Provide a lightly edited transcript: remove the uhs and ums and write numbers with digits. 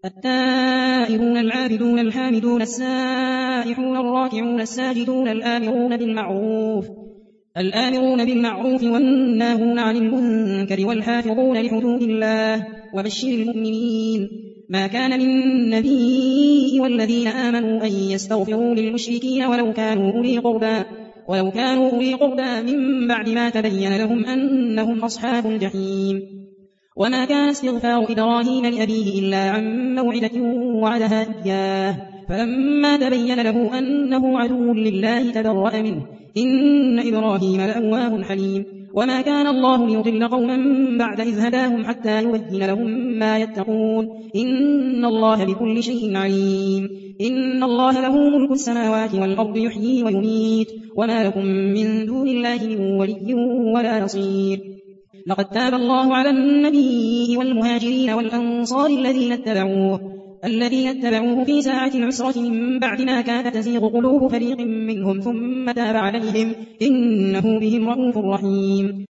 التائبون العابدون الحامدون السائحون الراكعون الساجدون الآمرون بالمعروف والناهون عن المنكر والحافظون لحدود الله وبشر المؤمنين. ما كان للنبي والذين آمنوا أن يستغفروا للمشركين ولو كانوا أولي قربى من بعد ما تبين لهم أنهم أصحاب الجحيم. وما كان استغفار إبراهيم لأبيه إلا عن موعدة وعدها إياه فلما تبين له أنه عدو لله تبرأ منه إن إبراهيم لأواه حليم. وما كان الله ليضل قوما بعد إذ هداهم حتى يبين لهم ما يتقون إن الله بكل شيء عليم. إن الله له ملك السماوات والأرض يحيي ويميت وما لكم من دون الله من ولي ولا نصير. لقد تاب الله على النبي والمهاجرين والأنصار الذين اتبعوه في ساعة العسرة من بعد ما كانت تزيغ قلوب فريق منهم ثم تاب عليهم إنه بهم رءوف رحيم.